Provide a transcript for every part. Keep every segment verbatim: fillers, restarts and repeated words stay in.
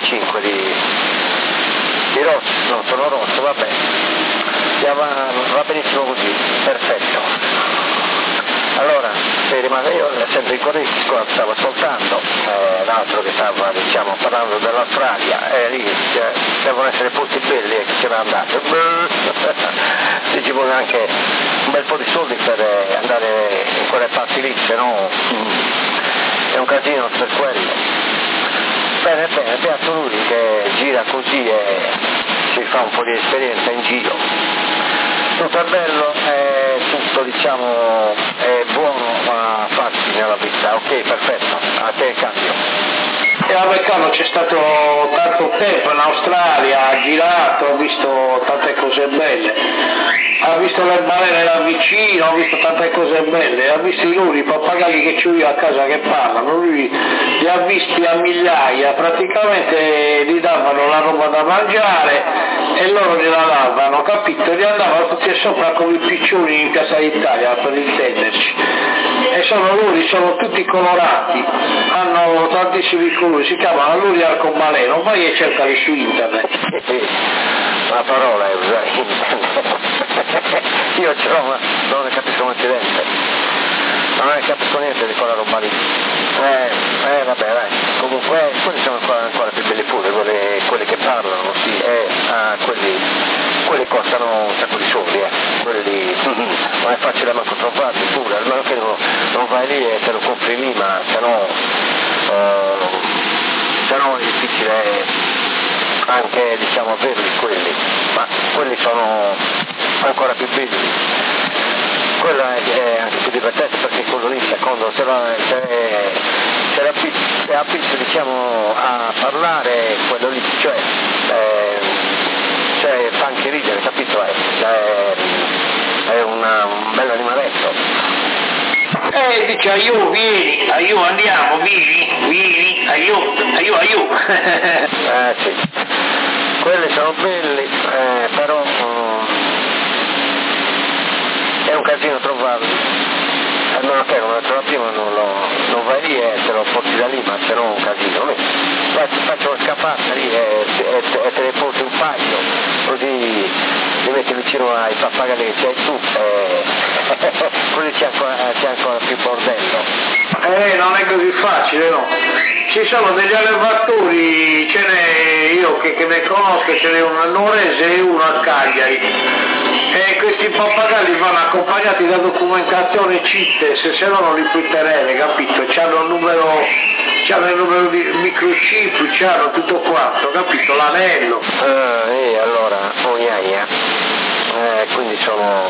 cinque di, di rosso, no, sono rosso, vabbè, va, va benissimo così, perfetto. Allora, se rimane io sempre in corretto, stavo ascoltando eh, l'altro che stava, diciamo, parlando dell'Australia, e lì eh, devono essere posti belli e che ce n'è andato. Se ci vuole anche un bel po' di soldi per eh, andare in quelle parti lì, se no mm, è un casino per quello. Bene, bene, beato lui che gira così e si fa un po' di esperienza in giro. Tutto è bello, è tutto, diciamo, è buono a farsi nella vita, ok, perfetto, a te cambio. E vabbè Carlo, c'è stato tanto tempo in Australia, ha girato, ha visto tante cose belle, ha visto le balene da vicino, ha visto tante cose belle, ha visto i loro, i pappagalli che c'ho io a casa che parlano, lui li ha visti a migliaia, praticamente gli davano la roba da mangiare e loro gliela davano, capito? Gli andavano tutti sopra come i piccioni in Piazza d'Italia, per intenderci. E sono loro, sono tutti colorati, hanno tantissimi colori, si chiamano luri arcobaleno, vai e cercali su internet. La parola è usare internet. Io ce l'ho, ma non ne capisco un accidente. Non ne capisco niente di quella roba lì. Eh, eh vabbè, dai. Comunque, eh, quelli sono ancora, ancora più belli pure, quelli, quelli che parlano, sì, eh, ah, quelli, quelli costano un sacco di soldi, eh. Quelli, non è facile manco trovarli pure, almeno che non, non vai lì e te lo comprimi, ma se no, eh, se no è difficile anche, diciamo, averli quelli, ma quelli sono ancora più belli. Quello è, è anche più divertente perché quello lì secondo se la, se, se la, se la pizza, diciamo, a parlare quello lì, cioè, eh, cioè fa anche ridere, capito? È, è, è una, un bel animaletto. Eh, dice aiù, vieni, aiù, andiamo, vieni, vieni, aiù, aiù, aiù. Eh sì, quelli sono belli, eh, però um, è un casino trovarli, almeno che come lo trovo prima non, lo, non vai lì e te lo porti da lì, ma se no è un casino. Faccio, faccio una scappata lì e, e, e te ne porti un paio, così li metti vicino ai pappagalli che c'hai tu, e così c'è ancora, c'è ancora più bordello. Eh, non è così facile, no? Ci sono degli allevatori, ce n'è io che, che ne conosco, ce n'è uno a Nuorese e uno a Cagliari. E questi pappagalli vanno accompagnati da documentazione C I T E, se, se no non li puoi tenere, capito? C'hanno il numero, c'hanno il numero di microchip, c'hanno tutto quanto, capito? L'anello. Ah, e allora, oh iaia. Eh, quindi sono,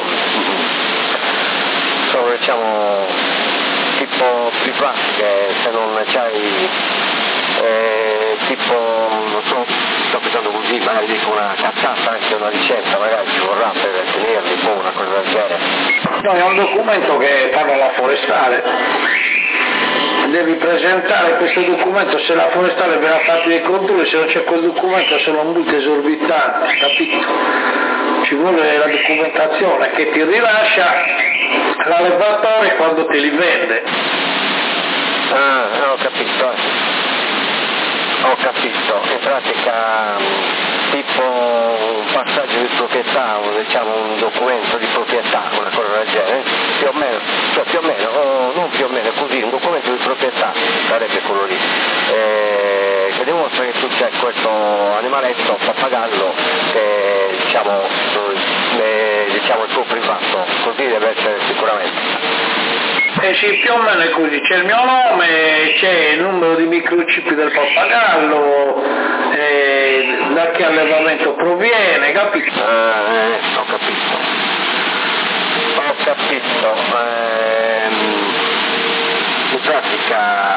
sono diciamo, tipo privati che se non c'hai, eh, tipo, non so, sto pensando così, magari dico una cazzata, anche una licenza, magari ci vorrà per tenerli, boh, una cosa del genere. No, è un documento che fanno la forestale. Devi presentare questo documento, se la forestale verrà fatto dei controlli, se non c'è quel documento sono multe esorbitanti, capito? Ci vuole la documentazione che ti rilascia l'allevatore quando te li vende. Ah, ho capito, ho capito, in pratica tipo un passaggio di proprietà, o diciamo un documento di proprietà, una cosa del genere, più o meno, cioè più o meno, o non più o meno, così, un documento di proprietà sarebbe quello lì, eh, che dimostra che tu c'è questo animaletto, pappagallo, che diciamo, eh, diciamo il tuo privato, così deve essere sicuramente. Eh sì, più o meno è così, c'è il mio nome, c'è il numero di microchip del pappagallo, eh, da che allevamento proviene, capito? Ah, eh, ho capito. Ho capito. Ehm, in pratica,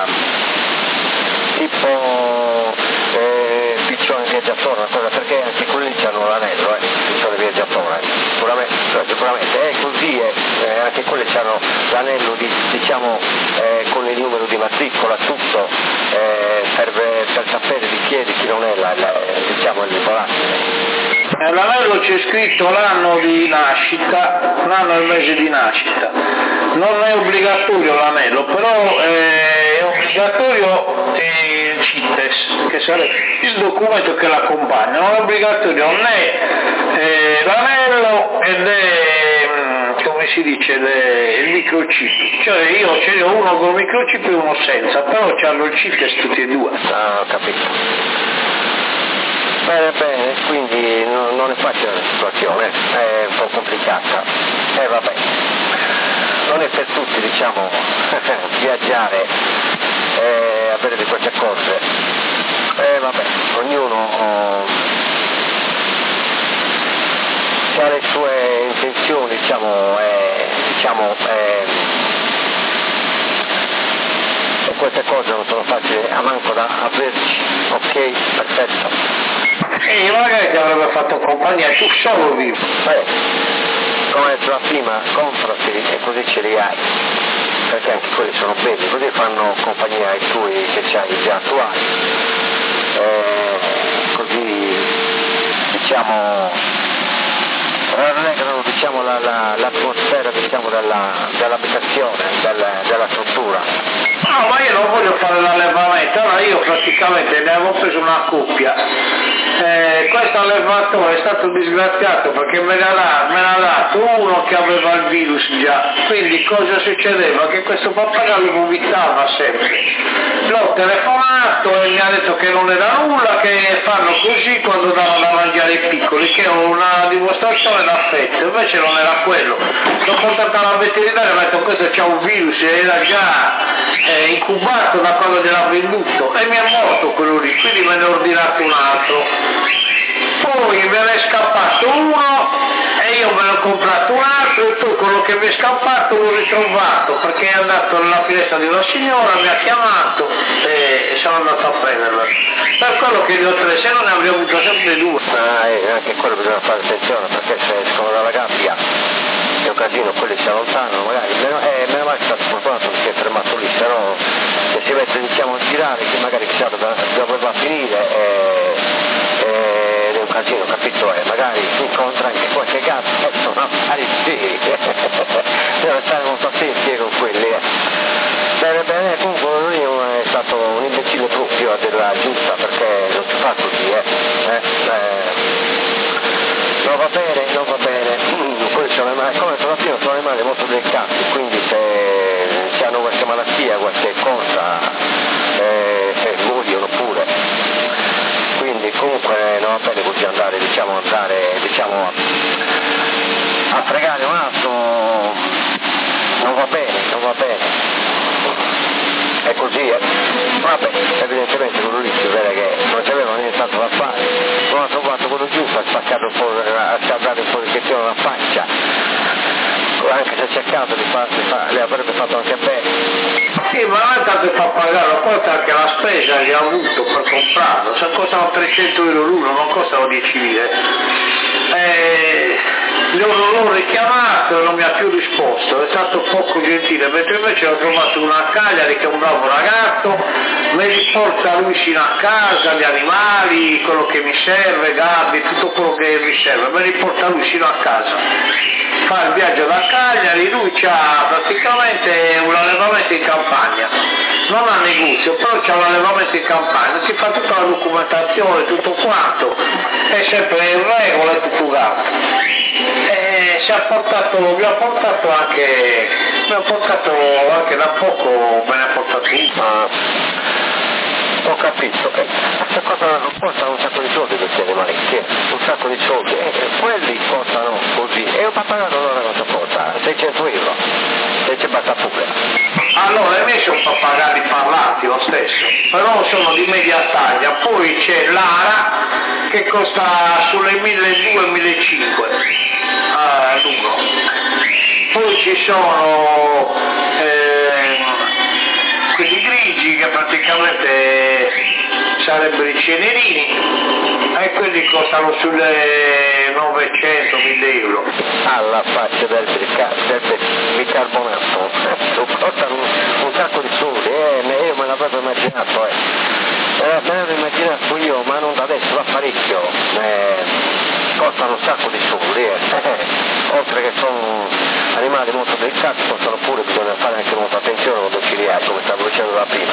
tipo eh, piccione viaggiatore, una cosa, perché anche quelli hanno l'anello, eh, piccione viaggiatore, sicuramente, cioè, sicuramente è così, eh, eh, anche quelli hanno l'anello di, diciamo, eh, con il numero di matricola, tutto, eh, per, per sapere di chi è, di chi non è, la, la, diciamo, il volatile. Nell'anello c'è scritto l'anno di nascita, l'anno e il mese di nascita. Non è obbligatorio l'anello, però eh, è obbligatorio il CITES, che sarebbe il documento che l'accompagna, non è obbligatorio né eh, l'anello ed è, come si dice, le, il microchip, cioè io ce ne ho uno con il microchip e uno senza, però hanno il CITES tutti e due. Ah, ho capito. Bene, bene, quindi no, non è facile la situazione, è un po' complicata. E eh, vabbè, non è per tutti, diciamo, viaggiare e avere di queste cose. E eh, vabbè, ognuno oh, ha le sue intenzioni, diciamo, eh, diciamo eh, e queste cose non sono facili a manco da averci, ok? Perfetto. E magari ti avrebbe fatto compagnia, tu solo vivi. Beh, come diceva prima, comprati e così ce li hai, perché anche quelli sono belli, così fanno compagnia ai tuoi che hai già attuali. E così, diciamo, rallegrano, diciamo, la, la, l'atmosfera, diciamo, della, dell'abitazione, della, della struttura. No, ma io non voglio fare l'allevamento, allora io praticamente ne avevo preso una coppia. Eh, questo allevatore è stato disgraziato perché me l'ha, me l'ha dato uno che aveva il virus già, quindi cosa succedeva? Che questo pappagallo vomitava sempre. L'ho telefonato e mi ha detto che non era nulla, che fanno così quando danno da mangiare i piccoli, che è una dimostrazione d'affetto, invece non era quello. L'ho portato alla veterinaria e mi ha detto questo c'ha un virus, era già eh, incubato da quando gliel'ha venduto e mi è morto quello lì, quindi me ne ho ordinato un altro. Poi me ne è scappato uno e io me ne ho comprato un altro e poi quello che mi è scappato l'ho ritrovato perché è andato nella finestra di una signora, mi ha chiamato e sono andato a prenderlo. Per quello che ne ho tre, se non ne avrei avuto sempre due. Ah, eh, anche quello bisogna fare attenzione perché se escono dalla gabbia è un casino, quelli si allontanano, magari meno, eh, meno male che è stato fortunato perché è fermato lì, se no se si mette, diciamo, a girare che magari chissà dove, dove va a finire eh, eh, è un casino, capito? E magari si incontra anche qualche gatto e sono affari sì, bisogna stare molto attenti con quelli. Eh. Bene, bene, comunque lui è stato un imbecille proprio a dirla giusta perché non si fa così, eh. eh, eh non va bene, non va bene, mm, quelli sono animali, come sono prima, sono animali molto delicati, quindi se, se hanno qualche malattia, qualche cosa, eh, eh, muoiono pure. Quindi comunque non va bene così andare, diciamo, andare, diciamo, a fregare un altro, non va bene, non va bene. È così, eh. Vabbè, evidentemente quello lì si vede che non ci avevano nient'altro da fare, non ha trovato quello giusto, ha spaccato un po', ha dato un po' di chettino alla faccia, anche se ha cercato di fare, le avrebbe fatto anche bene. Sì, ma non è tanto fa pagare, porta anche la spesa che ha avuto per comprarlo, se costano trecento euro l'uno, non costano dieci lire. Eh, l'ho richiamato e non mi ha più risposto, è stato poco gentile, mentre invece ho trovato una a Cagliari che è un bravo ragazzo, mi riporta lui fino a casa, gli animali, quello che mi serve, gabbie, tutto quello che mi serve, mi riporta lui fino a casa. Fa il viaggio da Cagliari, lui ha praticamente un allevamento in campagna, non ha negozio, però c'ha un allevamento in campagna, si fa tutta la documentazione, tutto quanto, è sempre in regola e tutto gatto. E si è portato, mi ha portato anche, mi ha portato anche da poco, me ne ha portato un ah, ho capito, eh, questa cosa costano un sacco di soldi questi animali, sì, un sacco di soldi, eh, quelli costano così, e un pappagallo allora cosa costa? seicento euro, e ci basta pure. Allora, i miei sono pappagalli parlanti lo stesso, però sono di media taglia, poi c'è l'ara che costa sulle milleduecento millecinquecento ah, l'uno. Poi ci sono eh, quelli grigi che praticamente sarebbero i cenerini e quelli costano sulle novecento mille euro. Alla faccia del, bica- del bicarbonato, costano un, un sacco di soldi, eh, io me l'avevo immaginato, eh. Eh, me l'avevo immaginato io, ma non da adesso, da parecchio, eh, costano un sacco di soldi, eh. Oltre che sono animali molto delicati, costano pure, bisogna fare anche molta attenzione quando ci li hai, come stavo dicendo aveva prima.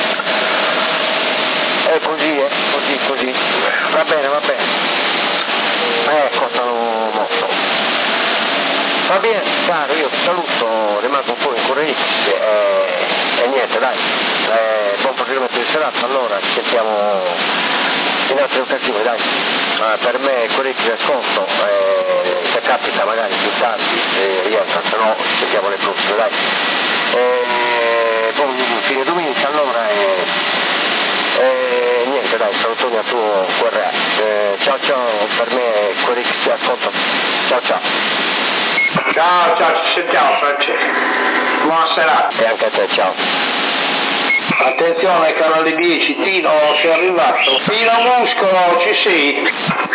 È così, eh, così, così. Va bene, va bene. Eh, costano molto. Va bene, caro, io ti saluto, rimango un po' in Cuore X e, e niente, dai. Eh, buon proseguimento di serata, allora ci sentiamo in altre occasioni, dai. Eh, per me Cuore X è sconto, eh, se capita magari più tardi, se rientra, se no ci sentiamo le prossime, dai. Eh, buon fine domenica allora e, e niente, dai, salutoni a tuo Cuore X. Eh, ciao ciao, per me Cuore X ti ascolta. Ciao ciao. Ciao, ciao, ci sentiamo Francesco. Buona serata. E anche a te, ciao. Attenzione, canale dieci, Tino, sei arrivato. Tino Muscolo, ci sei?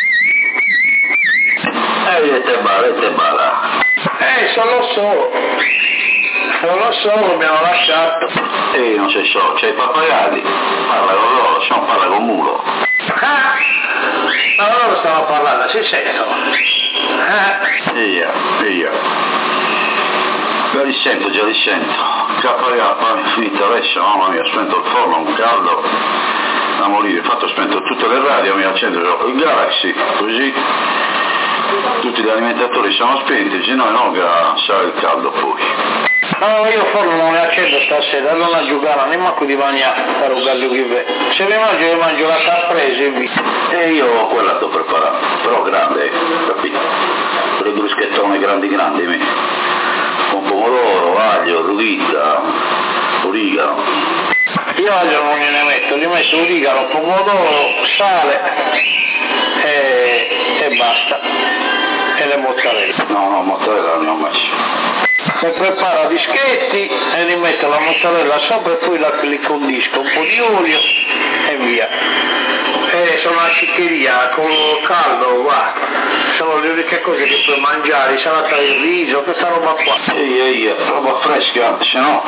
Eh, te bala, te bala. Eh, sono solo. Sono solo, abbiamo lasciato. Ehi, non sei solo, c'hai i pappagalli. Parla con loro, se no parla con mulo. Ah! Ma loro stavano parlando, si sentono. Eh? Via, via. Già li sento, già li sento. K K, finita adesso, mamma mia, ho spento il forno, un caldo da morire. Infatti ho spento tutte le radio, mi accendo il Galaxy, così tutti gli alimentatori sono spenti, se no no che sarà il caldo poi. No, io forno non ne accendo stasera, non la giocare, né manco di mangiare, per un gallo che ve. Se mi mangio, io mangio la caprese e via. E io quella sto preparando, però grande, capito? Quelle bruschettone grandi grandi, me. Con pomodoro, aglio, rughita, origano. Io aglio non gliene metto, gli metto origano, pomodoro, sale e, e basta. E le mozzarella. No, no, mozzarella non ne ho messo. Mi preparo a dischetti e li metto la mozzarella sopra e poi la li condisco, un po' di olio e via. E sono una ciccheria con caldo, guarda, sono le uniche cose che puoi mangiare, insalata di riso, questa roba qua. Ehi, ehi, roba fresca, se no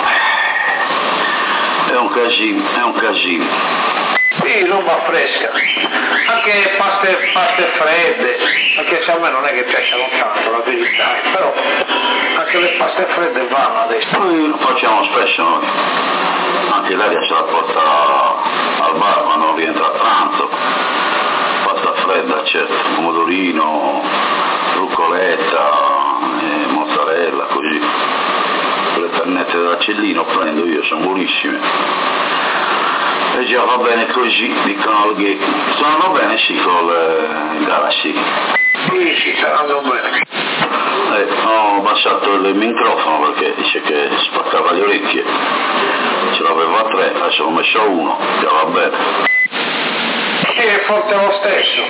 è un casino, è un casino. Sì, roba fresca, anche paste, paste fredde, anche se a me non è che piacciono tanto la verità, però anche le paste fredde vanno adesso. Noi lo facciamo spesso noi, anche l'aria se la porta al bar quando rientra a pranzo, pasta fredda certo, pomodorino, rucoletta, eh, mozzarella, così. Le pennette dell'acellino prendo io, sono buonissime. E già va bene così, dicono che stanno bene sì con il Galaxy. Sì, sì, stanno bene. Eh, ho abbassato il microfono perché dice che spaccava le orecchie. Ce l'avevo a tre, adesso l'ho messo a uno, già va bene. Sì, è forte lo stesso.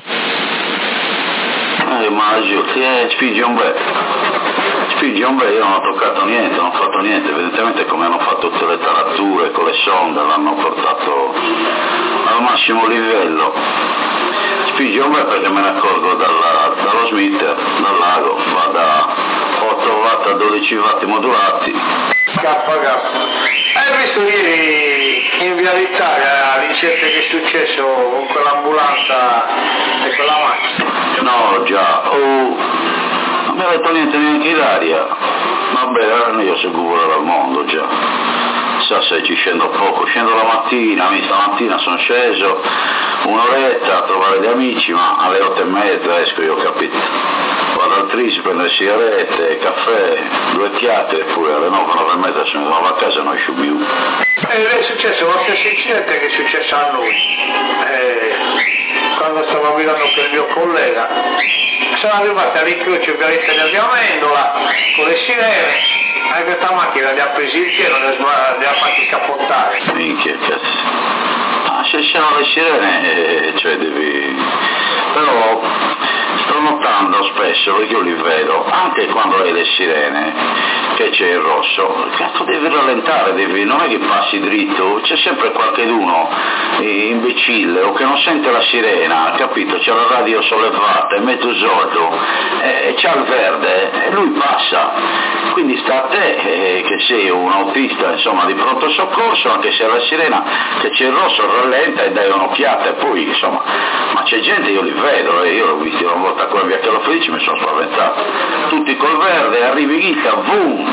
Eh, ma giù, ti eh, spingi un bel. Spingi un bel, io non ho toccato niente, non ho fatto niente, evidentemente come hanno fatto tutte le tarature con le sonde, l'hanno portato al massimo livello. Spingi un bel perché me ne accorgo dalla, dallo smitter, dal lago, va da otto watt a dodici watt modulati. K K. Hai visto ieri in Via d'Italia l'incidente che è successo con quell'ambulanza e quella macchina? No, già, oh, non mi ha detto niente neanche Ilaria. Vabbè, io seguo dal mondo già. Sa se ci scendo poco, scendo la mattina, mi stamattina sono sceso un'oretta a trovare gli amici, ma alle otto e mezza esco, io ho capito. Vado al Tris, prendo le sigarette, caffè, due chiacchiere, e poi alle nove, nove e mezza sono andato a casa e non esco più. Ed è successo lo stesso incidente che è successo a noi. Eh, quando stavo guidando per il mio collega, sono arrivati all'incrocio Vialetta di Amendola con le sirene. E questa macchina li ha presi il pieno e li ha fatti scappare. Minchia, cazzo. Ah, se sono le sirene, eh, cioè devi... Però sto notando spesso, perché io li vedo, anche quando hai le sirene, che c'è il rosso, cazzo devi rallentare, devi, non è che passi dritto, c'è sempre qualcheduno imbecille o che non sente la sirena, capito? C'è la radio sollevata, è mezzo sordo, e c'ha il verde e lui passa, quindi sta a te eh, che sei un autista insomma di pronto soccorso, anche se alla sirena che c'è il rosso rallenta e dai un'occhiata e poi insomma, ma c'è gente, io li vedo, e io l'ho visto una volta qua a Via Chiaro Felice, mi sono spaventato, tutti col verde, arrivi Ghita, boom,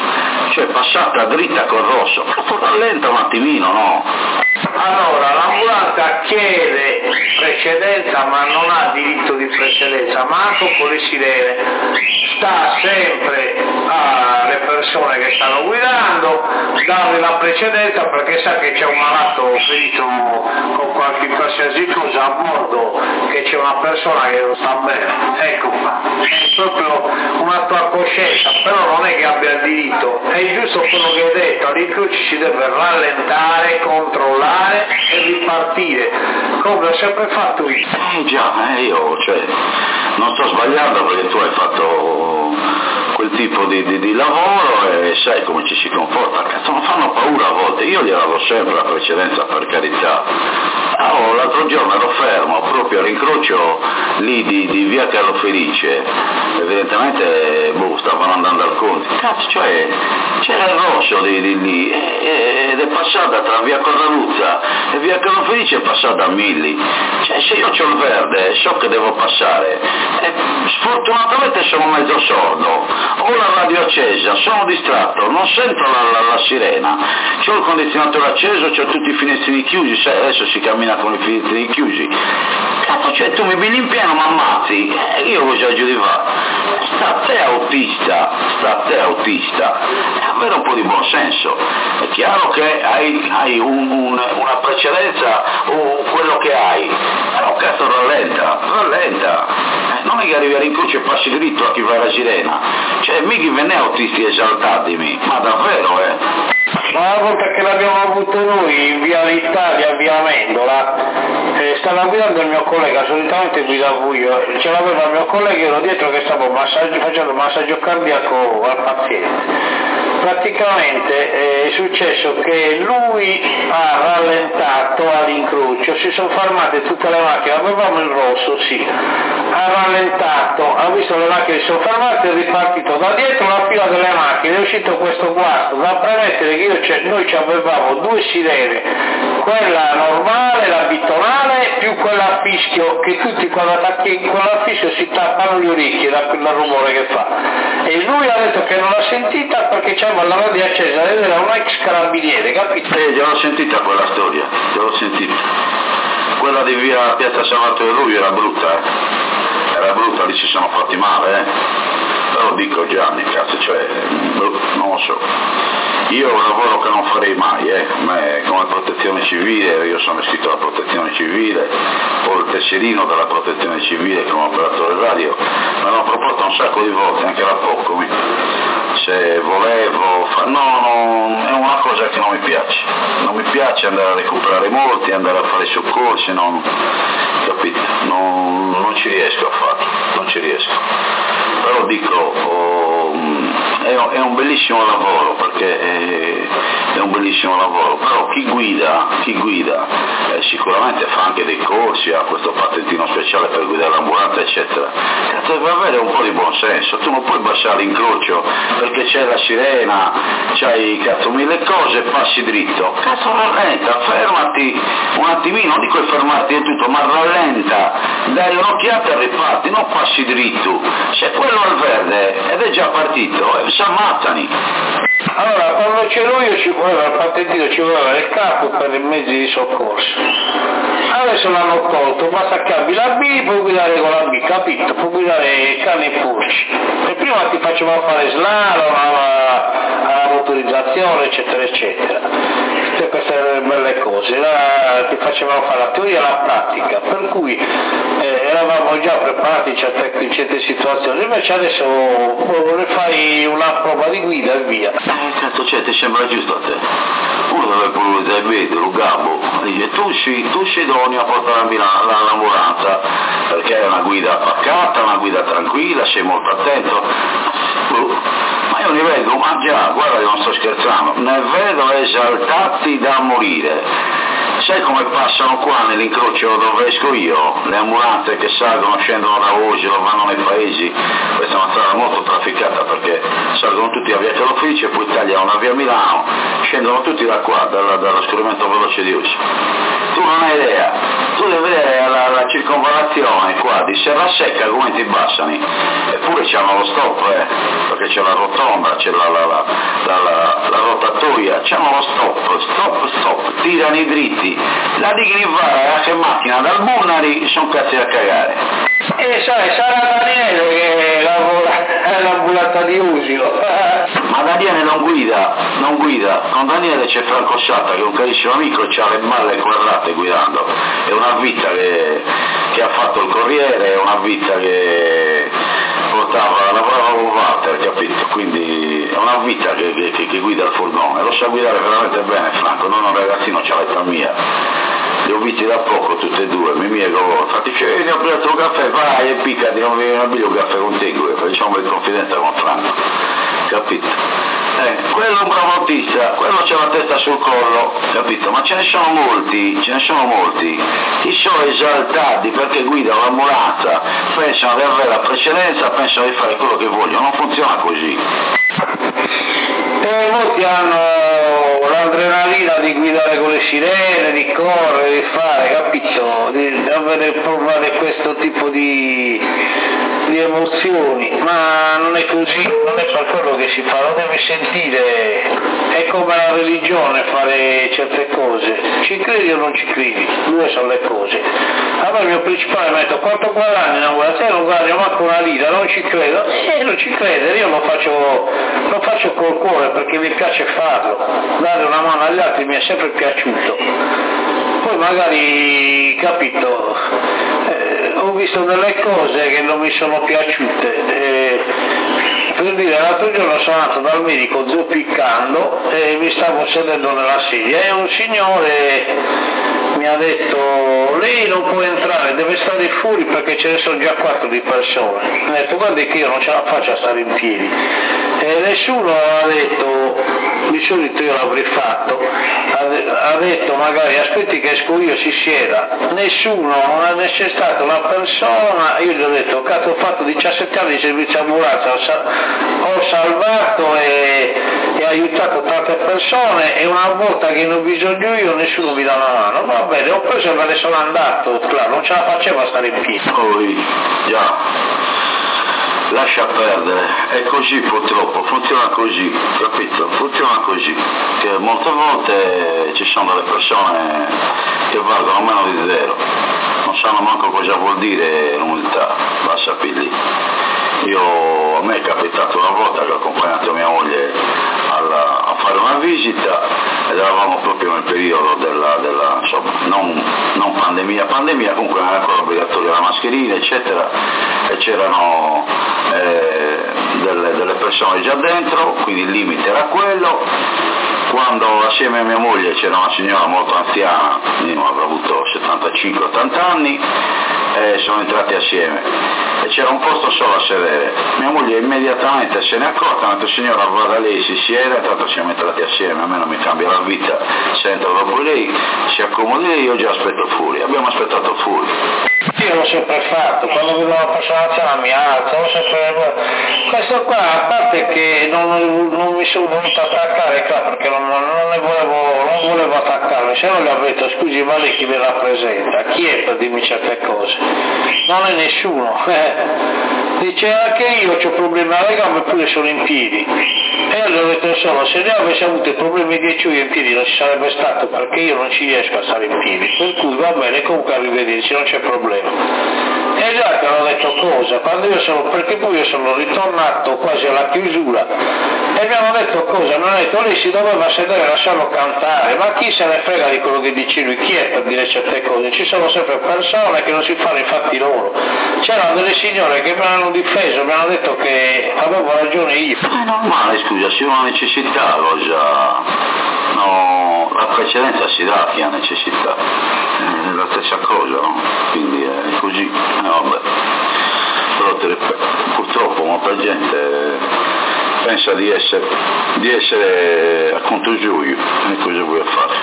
cioè passata dritta col rosso, cazzo rallenta un attimino, no? Allora, l'ambulanza chiede precedenza ma non ha diritto di precedenza, manco con le sirene, sta sempre alle persone che stanno guidando, darle la precedenza perché sa che c'è un malato ferito con qualche qualsiasi cosa a bordo, che c'è una persona che non sta bene, ecco qua, è proprio una tua coscienza, però non è che abbia il diritto, è giusto quello che hai detto, all'incrocio si deve rallentare, controllare e ripartire, come ho sempre fatto io. Eh già, eh, io cioè, non sto sbagliando perché tu hai fatto quel tipo di, di, di lavoro e sai come ci si comporta, cazzo non fanno paura a volte, io gli davo sempre la precedenza per carità. Oh, l'altro giorno ero fermo proprio all'incrocio lì di, di via Carlo Felice, evidentemente boh, stavano andando al Conti, cazzo cioè c'era il rosso di, di lì ed è passata tra via Corraluzza e via Carlo Felice è passata a Milli, cioè se io c'ho il verde so che devo passare e sfortunatamente sono mezzo sordo, ho la radio accesa, sono distratto, non sento la, la, la sirena, c'ho il condizionatore acceso, c'ho tutti i finestrini chiusi, sai, adesso si cammina con i finestrini chiusi, cazzo cioè tu mi vieni in pieno ma ammazzi, eh, io cosa giù di fa? Sta a te autista, sta a te autista, avere un po' di buon senso, è chiaro che hai, hai un, un, una precedenza o quello che hai, però cazzo rallenta, rallenta, eh, non è che arrivi all'incrocio e passi dritto a chi va la sirena, cioè mica ve ne autisti esaltatimi, ma davvero eh. Ma una volta che l'abbiamo avuto noi in via l'Italia, via Amendola, eh, stava guidando il mio collega, solitamente guidavo io, ce l'aveva il mio collega, io ero dietro che stavo massaggio, facendo massaggio cardiaco al paziente. Praticamente eh, è successo che lui ha rallentato all'incrocio, si sono fermate tutte le macchine, avevamo il rosso, sì, ha rallentato, ha visto le macchine si sono fermate, è ripartito da dietro la fila delle macchine, è uscito questo guasto, da premettere che io noi ci avevamo due sirene, quella normale, la bitonale, più quella a fischio, che tutti quando attacchi quella a fischio si tappano gli orecchi da quel rumore che fa, e lui ha detto che non l'ha sentita perché c'era la radio accesa ed era un ex carabiniere, capito? Eh, già l'ho sentita quella storia, già l'ho sentita. Quella di via Piazza San Martino di Rubio era brutta, eh. Era brutta, lì si sono fatti male, eh. Però dico Gianni, cazzo, cioè, non lo so. Io un lavoro che non farei mai, eh. Me, come protezione civile, io sono iscritto alla protezione civile, ho il tesserino della protezione civile come operatore radio, me l'ho proposto un sacco di volte, anche da poco. Mi... se volevo fare, no, no, è una cosa che non mi piace, non mi piace andare a recuperare morti, andare a fare soccorsi, non, capito, non, non ci riesco a farlo, non ci riesco, però dico, oh, è, è un bellissimo lavoro, perché è, è un bellissimo lavoro, però chi guida, chi guida eh, sicuramente fa anche dei corsi, ha questo patentino speciale per guidare l'ambulanza, eccetera, cazzo deve avere un po' di buon senso, tu non puoi bassare l'incrocio perché c'è la sirena, c'hai cazzo mille cose, passi dritto, cazzo rallenta, fermati un attimino, non dico fermarti di tutto, ma rallenta, dai un'occhiata e riparti, non passi dritto, se quello è il verde ed è già partito, eh, si ammazzani. Allora, quando c'ero io ci voleva il patentino, ci voleva il capo per i mezzi di soccorso. Adesso l'hanno tolto, basta che abbi la B, puoi guidare con la B, capito? Puoi guidare cani e pulci. E prima ti facevano fare slalom, alla, alla motorizzazione, eccetera, eccetera. Tutte queste belle cose. La, ti facevano fare la teoria e la pratica, per cui eh, eravamo già preparati in certe, in certe situazioni. Invece adesso ne fai una prova di guida e via. Eh, cazzo, c'è, ti sembra giusto a te? Uno deve pure il vetro, lo gabbo, dice tu sei, tu sei idoneo a portare l'ambulanza, perché è una guida pacata, una guida tranquilla, sei molto attento. Ma io ne vedo, ma già, guarda che non sto scherzando, ne vedo esaltati da morire. Sai come passano qua nell'incrocio dove esco io? Le ambulanze che salgono, scendono da Osilo, vanno nei paesi, questa è una strada molto trafficata perché salgono tutti a via Carlo Felice e poi tagliano una via Milano, scendono tutti da qua, dalla, dallo scorrimento veloce di Osilo. Tu non hai idea, tu devi vedere la, la circonvallazione qua di Serra Secca come ti Bassani, eppure c'hanno lo stop, eh, perché c'è la rotonda, c'è la, la, la, la, la, la rotatoria, c'hanno lo stop, stop, stop, tirano i dritti, la dignità che macchina dal Bunnari sono cazzi a cagare. E sai, sarà Daniele che lavora, è l'ambulata di Usio. Ma Daniele non guida, non guida, con Daniele c'è Franco Sciatta che è un carissimo amico e c'ha le balle quadrate guidando, è una vita che, che ha fatto il Corriere, è una vita che portava, lavorava con Walter, capito? Quindi è una vita che, che, che guida il furgone, lo sa guidare veramente bene Franco, non un ragazzino, c'ha l'età mia. Li ho visti da poco tutti e due, mi mie con loro, infatti dice, eh, ho preso un caffè, vai e picca, ti non viene a bere un caffè con te, facciamo in confidenza con Franco, capito? Eh, quello è un bravo autista, quello c'ha la testa sul collo, capito? Ma ce ne sono molti, ce ne sono molti, che sono esaltati perché guidano l'ambulanza, pensano di avere la precedenza, pensano di fare quello che vogliono, non funziona così. E molti hanno l'adrenalina di guidare con le sirene, di correre, di fare, capito? Di, di avere provare questo tipo di, di emozioni, ma non è così, non è per quello che si fa, lo deve sentire, è come la religione fare certe cose, ci credi o non ci credi, due sono le cose. Allora il mio principale mi ha detto quanto guadagni una guarda, te non guadagni manco una lira, non ci credo, e eh, non ci credere, io lo faccio, lo faccio col cuore perché mi piace farlo, dare una mano agli altri mi è sempre piaciuto, poi magari, capito, eh, ho visto delle cose che non mi sono piaciute, eh, per dire l'altro giorno sono andato dal medico zoppicando e mi stavo sedendo nella sedia e un signore mi ha detto lei non può entrare, deve stare fuori perché ce ne sono già quattro di persone. Mi ha detto guardi che io non ce la faccio a stare in piedi e nessuno ha detto, di solito io l'avrei fatto, ha, ha detto magari aspetti che esco io, si sieda, nessuno, non c'è stata una persona, io gli ho detto cazzo ho fatto diciassette anni di servizio ambulanza, ho salvato e, e aiutato tante persone e una volta che ne ho bisogno io nessuno mi dà una mano, va bene, ho preso e me ne sono andato, claro, non ce la facevo a stare in piedi. Poi, già, lascia perdere, è così purtroppo, funziona così, capito? Funziona così, che molte volte ci sono delle persone che valgono meno di zero, non sanno manco cosa vuol dire l'umiltà, la sapili. Io, a me è capitato una volta che ho accompagnato mia moglie alla, a fare una visita ed eravamo proprio nel periodo della, della insomma, non, non pandemia, pandemia comunque non era ancora obbligatoria la mascherina eccetera e c'erano eh, delle, delle persone già dentro, quindi il limite era quello. Quando assieme a mia moglie c'era una signora molto anziana, io avrò avuto settantacinque ottanta anni, e sono entrati assieme e c'era un posto solo a sedere. Mia moglie immediatamente se ne è accorta, ha detto signora vada lei, si siede, tanto siamo entrati assieme, a me non mi cambia la vita, se entra dopo lei, si accomodi lei, io già aspetto fuori, abbiamo aspettato fuori. Io l'ho sempre fatto, quando vedo una persona anziana mi alzo, l'ho sempre... questo qua a parte che non, non mi sono voluto attaccare qua perché non, non ne volevo, non volevo attaccarmi, se no gli avrei detto scusi ma lei chi mi rappresenta, chi è per dirmi certe cose? Non è nessuno, eh. Dice anche io ho problemi alle gambe eppure sono in piedi e io gli ho detto solo se ne avessi avuto i problemi di io in piedi non ci sarebbe stato perché io non ci riesco a stare in piedi, per cui va bene comunque arrivederci, non c'è problema. E già che hanno detto cosa, quando io sono, perché poi io sono ritornato quasi alla chiusura e mi hanno detto cosa, mi hanno detto lei si doveva sedere e lasciarlo cantare, ma chi se ne frega di quello che dice lui, chi è per dire certe cose, ci sono sempre persone che non si fanno i fatti loro, c'erano delle signore che mi hanno difeso, mi hanno detto che avevo ragione io. Ma è normale scusa, se una necessità lo già, no, la precedenza si dà a chi ha necessità, è la stessa cosa, no? Quindi è così, eh, vabbè. Però ti ripeto, purtroppo molta gente pensa di essere, di essere a conto giuio, e cosa vuoi fare?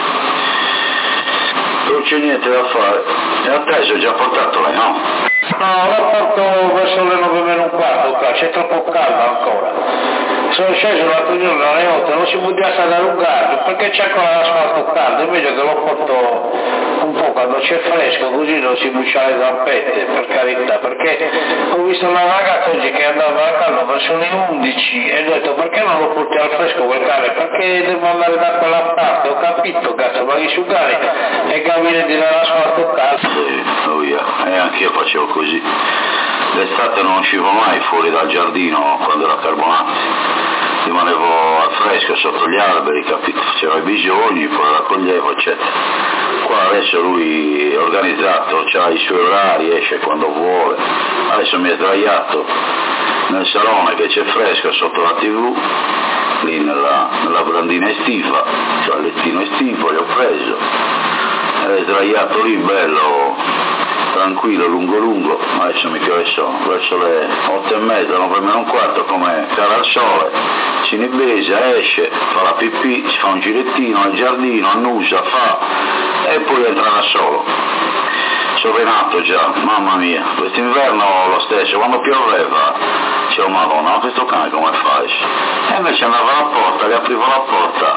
Non c'è niente da fare, e a te sei già portato lei, no? No, lo porto verso le nove meno un quarto qua, c'è troppo caldo ancora. Sono sceso l'altro giorno alle otto, non si poteva stare allungare perché c'è ancora l'asfalto caldo, invece che lo porto un po' quando c'è fresco così non si brucia le zampette, per carità, perché ho visto una ragazza oggi che andava a casa verso le undici e ho detto perché non lo porti al fresco quel cane, perché devo andare da quella parte, ho capito cazzo, ma risciugare e cammini nell'asfalto caldo. Sì, oh yeah. E anche io facevo così, l'estate non uscivo mai fuori dal giardino quando era Carbonati, rimanevo al fresco sotto gli alberi, capito? Facevo i bisogni, poi raccoglievo, eccetera. Qua adesso lui è organizzato, ha i suoi orari, esce quando vuole. Adesso mi è sdraiato nel salone che c'è fresco sotto la tivù, lì nella, nella brandina estiva, cioè il lettino estivo, gli ho preso, è sdraiato lì bello, tranquillo, lungo lungo. Adesso mi chiedo verso le otto e mezza, nove meno un quarto, come cara al sole, si inibesa, esce, fa la pipì, si fa un girettino al giardino, annusa, fa e poi entra da solo. Sono renato già, mamma mia, quest'inverno lo stesso, quando pioveva, dicevo madonna, ma questo cane come fai? E invece andava alla porta, gli aprivo la porta,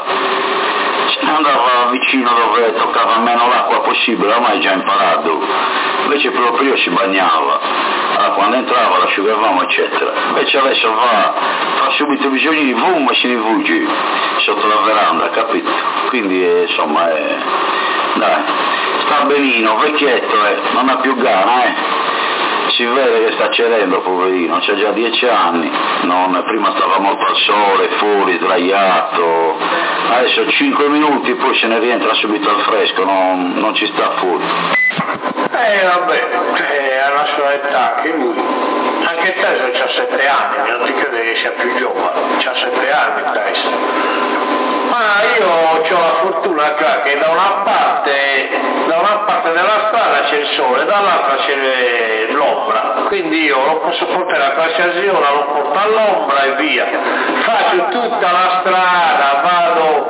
andava vicino dove toccava meno l'acqua possibile, ormai già imparato, invece proprio si bagnava, allora, quando entrava l'asciugavamo eccetera, invece adesso va, fa subito bisogni di boom e si rifugi sotto la veranda, capito? Quindi eh, insomma è, dai, sta benino, vecchietto, eh, non ha più gana, eh. Si vede che sta cedendo, poverino, c'ha già dieci anni, non, prima stava molto al sole, fuori, sdraiato, adesso cinque minuti poi se ne rientra subito al fresco, non, non ci sta fuori. Eh vabbè, è alla sua età, che lui, anche Tyson c'ha sette anni, non ti crede che sia più giovane, c'ha sette anni Tyson. Ma io ho la fortuna che da una parte, da una parte della strada c'è il sole, dall'altra c'è l'ombra, quindi io lo posso portare a qualsiasi ora, lo porto all'ombra e via. Faccio tutta la strada, vado,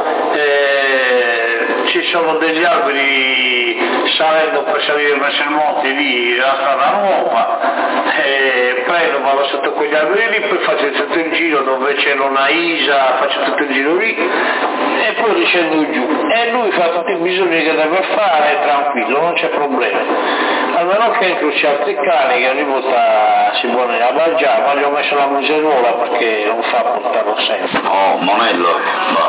eh, ci sono degli alberi salendo per salire verso il monte lì, la strada nuova, eh, prendo, vado sotto quegli alberi lì, poi faccio tutto il giro dove c'è una isa, faccio tutto il giro lì e poi riscendo giù e lui fa tutti i bisogni che deve fare tranquillo, non c'è problema, almeno che incroci altri cani che ogni volta si vuole mangiare, ma gli ho messo la museruola perché non fa portarlo sempre. Oh, Monello,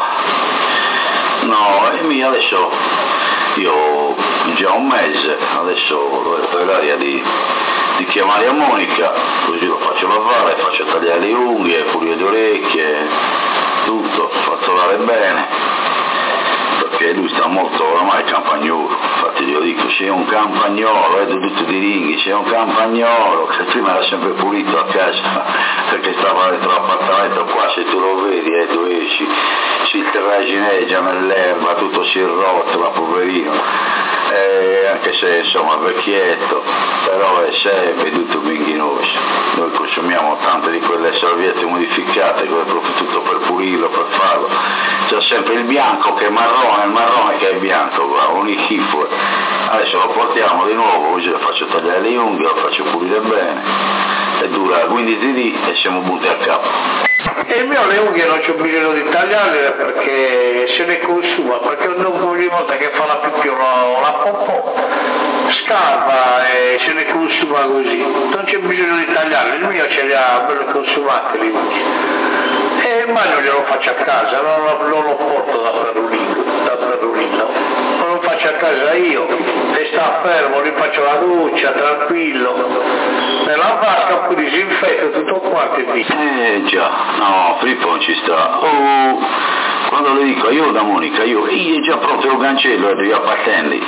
no, e mi adesso io già un mese, adesso ho l'aria di, di chiamare a Monica, così lo faccio lavare, faccio tagliare le unghie, pulire le orecchie, tutto, fatto lavare bene, perché lui sta molto oramai campagnolo, infatti glielo dico, sei un campagnolo, vedo tutti i ringhi, sei un campagnolo, che prima era sempre pulito a casa, perché stava dentro l'appartamento qua, se tu lo vedi e eh, tu esci, si tragineggia nell'erba, tutto si rotola, poverino, eh, anche se insomma vecchietto, però è sempre tutto binghinoso. Noi consumiamo tante di quelle salviette modificate, quelle proprio tutto per pulirlo, per farlo, c'è sempre il bianco che è marrone, il marrone che è bianco, qua, un schifo. Adesso lo portiamo di nuovo, così lo faccio tagliare le unghie, lo faccio pulire bene, e dura quindici dì e siamo punti a capo. E il mio le unghie non c'ho bisogno di tagliarle perché se ne consuma, perché ogni volta che fa la pipì o la, la popò scava e se ne consuma così, non c'è bisogno di tagliarle, il mio ce le ha bello consumate le unghie. E il bagno glielo faccio a casa, non lo, non lo porto da Perulino, da Perulino, non lo faccio a casa io, e sta fermo, gli faccio la doccia, tranquillo, nella vasca, poi disinfetto tutto quanto e via. Eh già, no, Filippo non ci sta. Oh, quando le dico io da Monica, io, io è già pronto il cancello e devi appartendi.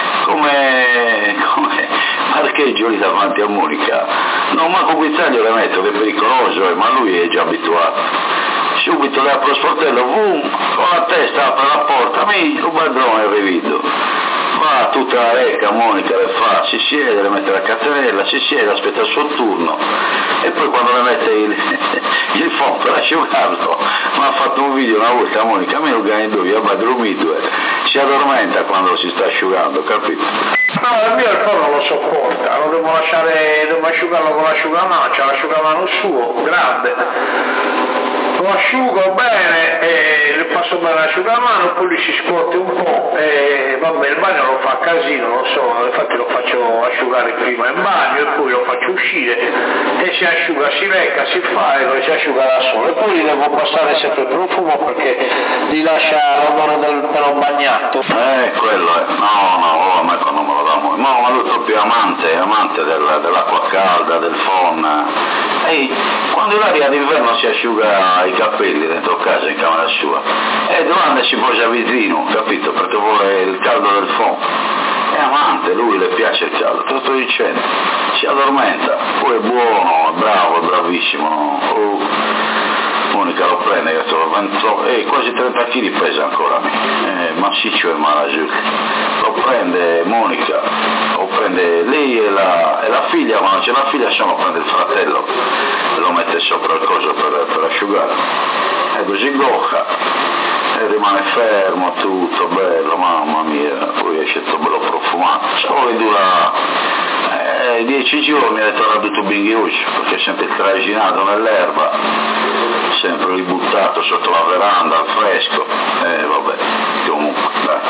Come, come parcheggio lì davanti a Monica, non manco guizzaglio le metto che è pericoloso, eh, ma lui è già abituato. Subito le apro lo sportello, boom, con la testa apre la porta, mi un padrone è rivido. Va tutta la reca, Monica le fa, si siede, le mette la cazzarella, si siede, aspetta il suo turno e poi quando le mette il, il phon per asciugarlo, mi ha fatto un video una volta Monica, a me lo ganno io, ma dormito, eh. Si addormenta quando si sta asciugando, capito? No, il mio il phon non lo sopporta, lo devo lasciare, devo asciugarlo con l'asciugamano, c'è l'asciugamano suo, grande. lo asciugo bene e le passo bene l'asciugamano, poi lui si scuote un po' e vabbè, il bagno lo fa casino, lo so, infatti lo faccio asciugare prima in bagno e poi lo faccio uscire e si asciuga, si lecca, si fa e si asciuga da solo, e poi li devo passare sempre per un fumo perché li lascia l'odore del pelo bagnato. Eh, quello è, no, no, a me quando me lo dà molto, no, ma lui è proprio amante, amante del, dell'acqua calda, del phon, e quando l'aria d'inverno si asciuga i capelli dentro casa in camera sua, e domanda si poggia a vitrino, capito, perché vuole il caldo del phon. È amante, lui le piace il caldo, te lo sto dicendo, si addormenta, poi è buono, è bravo, è bravissimo. Oh. Monica lo prende, che sto e quasi trenta chili pesa ancora, eh, massiccio e malagiù. Lo prende Monica, lo prende lei e la, e la figlia, quando c'è la figlia se no prende il fratello e lo mette sopra il coso per, per asciugare. E così gocca e rimane fermo tutto bello, mamma mia, poi esce tutto bello profumato. Solo dura eh, dieci giorni e torna tutto binghiuccio, perché è sempre traginato nell'erba, sempre ributtato sotto la veranda al fresco, e eh, vabbè, comunque dai.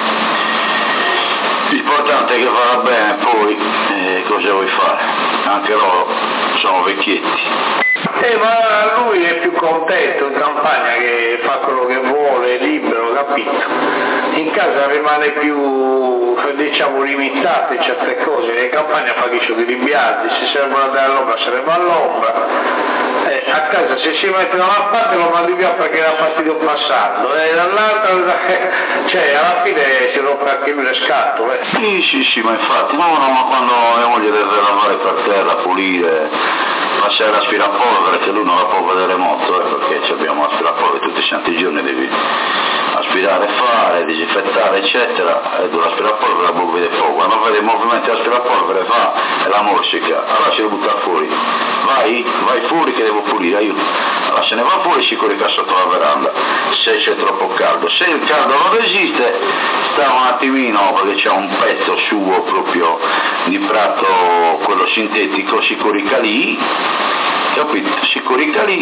L'importante è che farà bene, poi eh, cosa vuoi fare? Anche loro sono vecchietti. Eh, ma lui è più contento in campagna, che fa quello che vuole, è libero, capito? In casa rimane più, diciamo, limitato in certe cose, in campagna fa chi sono i rimbiati, se servono andare all'ombra se ne va all'ombra. Eh, a casa se si mette da una parte lo mandi via perché era fastidio passando, e dall'altra, cioè alla fine si rompe anche lui le scatole. Sì, sì, sì, ma infatti, no, no, ma quando mia moglie deve lavare per terra, pulire, passare l'aspirapolvere, che lui non la può vedere molto, eh, perché abbiamo l'aspirapolvere tutti i santi giorni, devi aspirare, fare, disinfettare, eccetera, e tu l'aspirapolvere la buca di fuoco, quando vede i movimenti dell'aspirapolvere fa e la morsica, allora si deve buttare fuori, vai, vai fuori che devo pulire, aiuto, allora se ne va fuori si corica sotto la veranda, se c'è troppo caldo, se il caldo non resiste, sta un attimino, perché c'è un pezzo suo proprio di prato, quello sintetico, si corica lì, capito, si corica lì,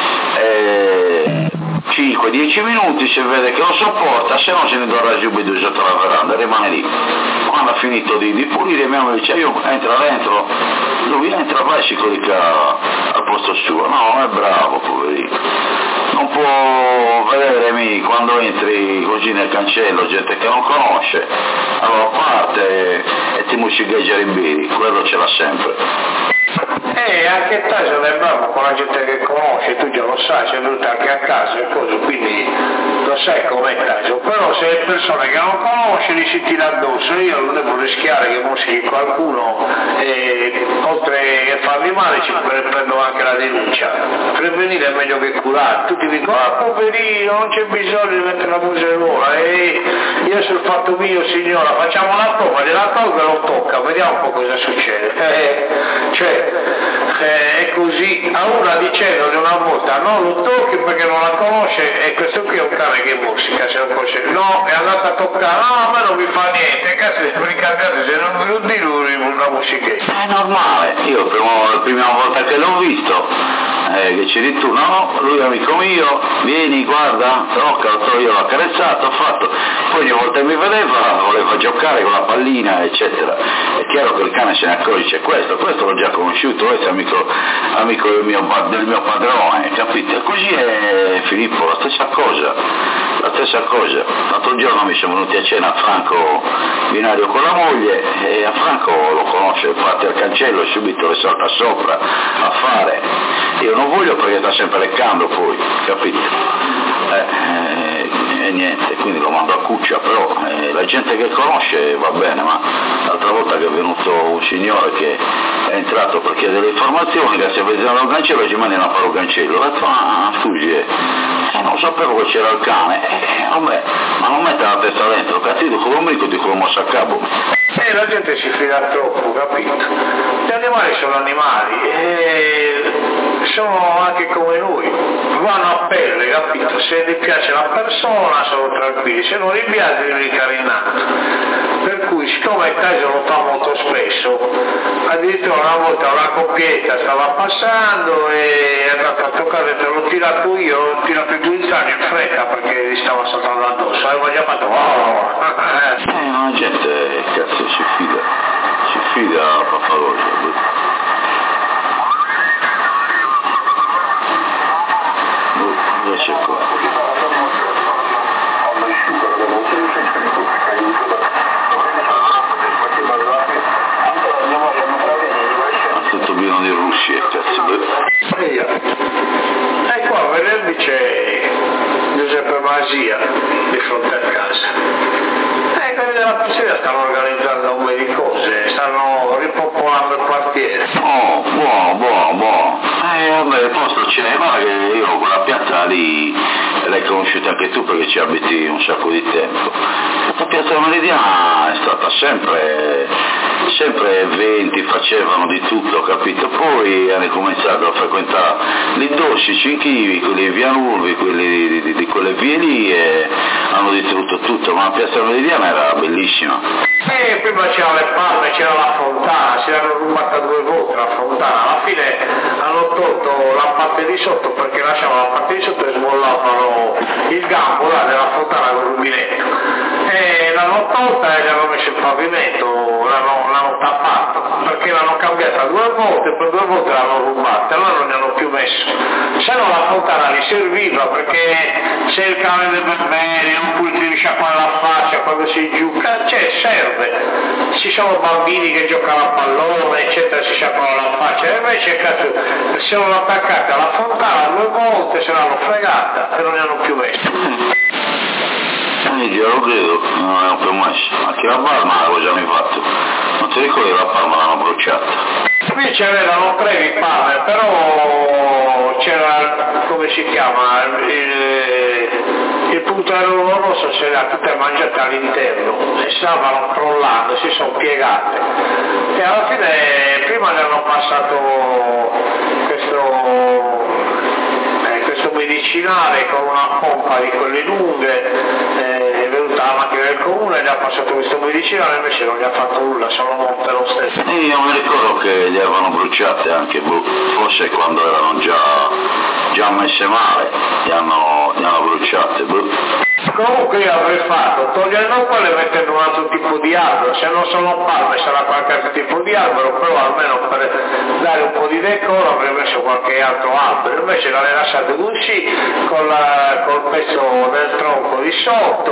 e cinque dieci minuti, se vede che lo sopporta, se no se ne dovrà subito sotto la veranda, rimane lì. Quando ha finito di, di pulire mia moglie dice io entra dentro, lui entra, va e si corica al posto suo, no, è bravo poverino, non può vedere mi quando entri così nel cancello gente che non conosce, allora parte e ti muscigeggia i biri, quello ce l'ha sempre. Eh, anche Tasio è bravo con la gente che conosce, tu già lo sai, sei venuto anche a casa e cose, quindi lo sai com'è Tasio, però se è persone che non conosci li si tira addosso, io non devo rischiare che mossi qualcuno e oltre che fargli male ci prendo anche la denuncia. Prevenire è meglio che curare, tutti dicono ah poverino, non c'è bisogno di mettere la museruola, e io sul fatto mio signora facciamo la prova, gliela tolgo e lo tocca, vediamo un po' cosa succede. Eh, cioè Eh, è così, a una dicendogli una volta non lo tocchi perché non la conosce, e questo qui è un cane che musica, se lo conosce, no, è andata a toccare, no, a me non mi fa niente, cazzo di ricordate se non me lo di lui una musichetta. È normale, io prima, la prima volta che l'ho visto, eh, che ci ritorno, no, lui è amico mio, vieni, guarda, tocca, io l'ho accarezzato, ho fatto, poi ogni volta che mi vedeva voleva giocare con la pallina, eccetera. È chiaro che il cane se ne accorge, c'è questo, questo l'ho già conosciuto, questo è amico, amico del, mio, del mio padrone, capite? E così è Filippo, la stessa cosa, la stessa cosa. L'altro giorno mi sono venuti a cena a Franco binario con la moglie, e a Franco lo conosce, parte al cancello e subito le salta sopra a fare. Io non voglio perché sta sempre leccando poi, capite? Eh, eh, e niente, quindi lo mando a cuccia, però eh, la gente che conosce va bene, ma l'altra volta che è venuto un signore che è entrato per chiedere le informazioni, che si avvicinava al cancello e ci mandano a fare un cancello, ho detto ah scusi, eh, non sapevo che c'era il cane, eh, vabbè, ma non mette la testa dentro, cattivo con l'ombrico di quello mosso a capo. Eh, la gente si fida troppo, capito? Gli animali sono animali, e sono anche come noi, vanno a pelle, capito? Se gli piace la persona sono tranquilli, se non gli piace li ricarinate. Per cui siccome il Tasio lo fa molto spesso, addirittura una volta una coppietta stava passando e è andata a toccare, te l'ho tirato io, ho tirato i guinzagli in fretta perché gli stava saltando addosso, avevo già fatto oh! Eh, ma la gente cazzo si fida, si fida papalosa. Invece qua. Tutto pieno di russi, cazzo. E qua venerdì c'è Giuseppe Masia di fronte a casa. E quelli della pizzeria stanno organizzando un po' di cose, stanno ripopolando il quartiere. Oh, buono, buono, buono. Eh, vabbè, il posto c'è, ma che io quella piazza lì l'hai conosciuta anche tu perché ci abiti un sacco di tempo. Questa piazza Meridiana è stata sempre, sempre eventi, facevano di tutto, capito? Poi hanno cominciato a frequentare lì Dosci, Cinchivi, quelli di Via Nurvi, quelli di, di, di quelle vie lì e hanno distrutto tutto, ma la piazza Meridiana era bellissima. E prima c'erano le palme, c'era la fontana, si erano rubata due volte la fontana, alla fine hanno tolto la parte di sotto perché lasciavano la parte di sotto e sbollavano il gambo là della fontana con il rubinetto. E l'hanno tolta e gli hanno messo il pavimento, l'hanno, l'hanno tappato, perché l'hanno cambiata due volte, per due volte l'hanno rubata, allora non ne hanno più messo. Se no la fontana gli serviva perché c'è il cane dei berberi, non puoi ti risciacquare la faccia quando si giuca, cioè serve. Ci sono bambini che giocano a pallone, eccetera, si sciacquano la faccia, e invece cazzo, si sono attaccati alla fontana due volte, se l'hanno fregata e non ne hanno più messo. Io lo credo, non è più messo. Anche la palma l'avevo già mai fatto. Non ti ricordi la palma l'hanno bruciata? Qui c'erano tre palme, però c'era, come si chiama, il, il puntello rosso se le ha tutte mangiate all'interno e stavano crollando, si sono piegate. E alla fine prima ne hanno passato questo... questo medicinale con una pompa di quelle lunghe, eh, è venuta la macchina del comune, gli ha passato questo medicinale, invece non gli ha fatto nulla, sono morte lo stesso. E io mi ricordo che li avevano bruciate anche, forse quando erano già, già messe male, li hanno, li hanno bruciate. Boh. Comunque io avrei fatto, togliendo quello e mettendo un altro tipo di albero, se non sono palme sarà qualche altro tipo di albero, però almeno per dare un po' di decoro avrei messo qualche altro albero, invece l'hanno lasciato così, con la, col pezzo del tronco di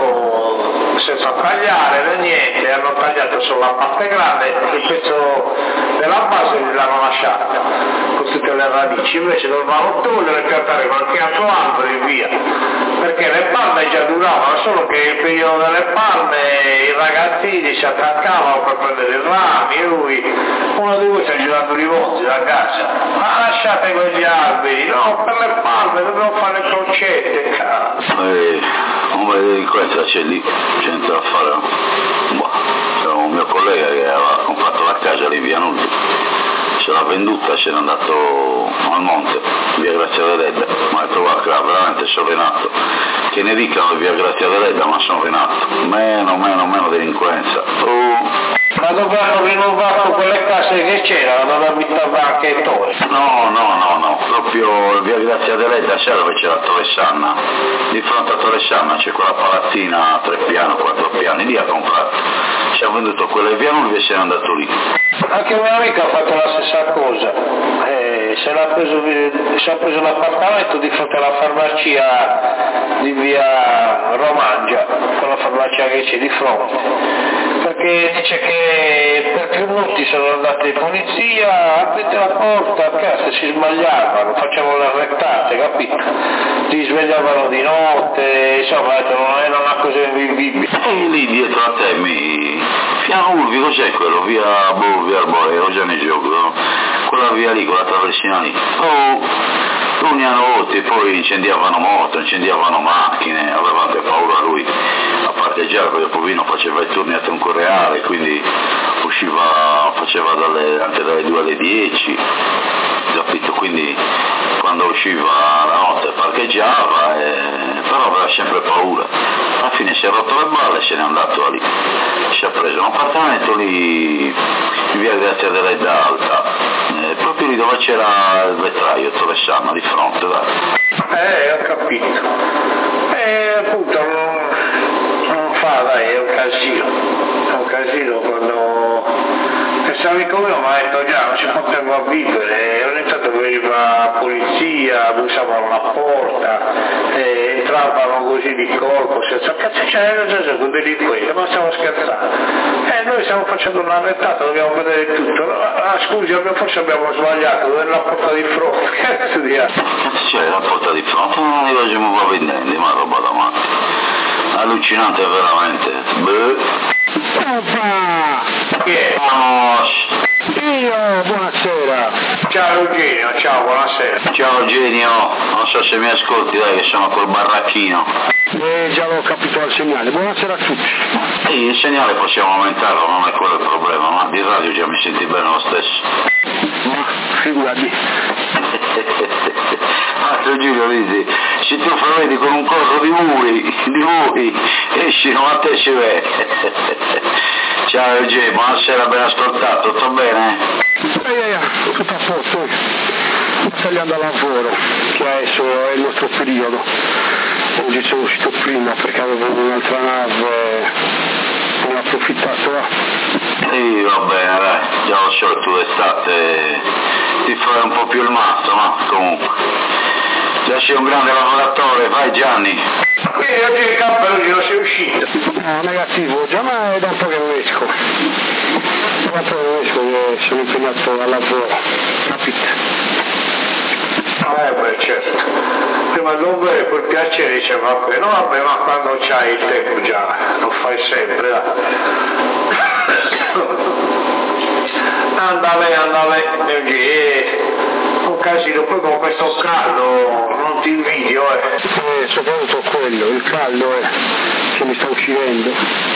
sotto, senza tagliare né niente, hanno tagliato solo la parte grande, il pezzo della base l'hanno lasciata, con tutte le radici, invece dovevano togliere, piantare qualche altro albero e via, perché le palme già duravano, solo che il periodo delle palme i ragazzini si attaccavano per prendere i rami e lui, uno di voi si è girato di volte da casa, ma lasciate quegli alberi, no, per le palme dobbiamo fare le crocette, cazzo. E un bel di questa c'è lì, c'è niente da fare, boh, c'era un mio collega che aveva comprato la casa lì via Nulli, ce l'ha venduta, ce n'è andato al monte, via Grazia Deledda, ma ha trovato che era veramente sovrinato, che ne dicano via Grazia Deledda ma sono rinato, meno, meno, meno delinquenza. Oh. Ma dove hanno rinnovato quelle case che c'erano, dove abitava anche Torre? No, no, no, no, proprio via Grazia Deledda c'è dove c'è la Torre Sanna, di fronte a Torre Sanna c'è quella palazzina a tre piani, quattro piani, lì ha comprato, ci ha venduto quelle via Nulvi e se n'è andato lì. Anche un mio amico ha fatto la stessa cosa, eh, se l'ha preso, si è preso l'appartamento di fronte alla farmacia di via Romangia, quella farmacia che c'è di fronte, perché dice che per più minuti sono andati in polizia, aprite la porta, a casa si sbagliavano, facevano le arrettate, capito? Si svegliavano di notte, insomma non era una cosa invivibile. E lì dietro a te mi... Fiano Urvi, cos'è quello? Via, boh, via Arboreo, già ne gioco, no? Quella via lì, quella traversina lì. Oh, alcuni hanno rotti, poi incendiavano moto, incendiavano macchine, aveva anche paura lui a parteggiare, perché il povino faceva i turni a tronco reale, quindi usciva, faceva dalle, anche dalle due alle dieci, capito? Quindi quando usciva la notte parcheggiava, e... però aveva sempre paura. Alla fine si è rotto le balle e se n'è andato lì, si è preso un appartamento lì in via Grazia Deledda Alta, eh, proprio lì dove c'era il vetraio Torresana di fronte, dai. Eh, ho capito. Eh, appunto, non, non fa, dai, è un casino. È un casino quando... Questo amico mio mi ha detto già, non ci poteva vivere, ogni tanto veniva la polizia, bussavano la porta, eh, entravano così di colpo, senza cazzo c'era già un delinquente, ma stiamo scherzando. Eh, noi stiamo facendo una rettata, dobbiamo vedere tutto. Ah, scusi, forse abbiamo sbagliato, dove è la porta di fronte? Cazzo di altro. Cazzo c'è la porta di fronte? Non li facciamo proprio intendere, ma roba da matti. Allucinante veramente. Beh. Opa! Chi è? Vamos! Io, buonasera! Ciao Eugenio, ciao, buonasera. Ciao Eugenio, non so se mi ascolti, dai che sono col barracchino. Eh, già l'ho capito al segnale, buonasera a tutti. Sì, il segnale possiamo aumentarlo, non è quello il problema, ma di radio già mi senti bene lo stesso. Ma, figurati. Altro Giulio Risi, se tu vedi con un corso di muri, di muri, esci, ma a te ci vede. Ciao Eugenio, buonasera, ben ascoltato, tutto bene? Eh, eh, tutto a posto. Sto andando al lavoro, che adesso è il nostro periodo. Oggi sono uscito prima perché avevo un'altra nave, ne ho approfittato, va. Sì, va bene, dai, già lo so, tu d'estate ti fai un po' più il mazzo, ma comunque. Già sei un grande lavoratore, vai Gianni. Quindi oggi il cappello non sei uscito. No, negativo, già ma è da un po' che non esco. Da un po' che non esco, che sono impegnato al lavoro, capite? Eh beh, certo. Prima non vero per piacere dice vabbè, no vabbè, ma quando c'hai il tempo già, lo fai sempre, dai. Andale, andale, eh, un casino, poi con questo caldo non ti invidio, eh. Eh, soprattutto quello, il caldo eh, che mi sta uccidendo.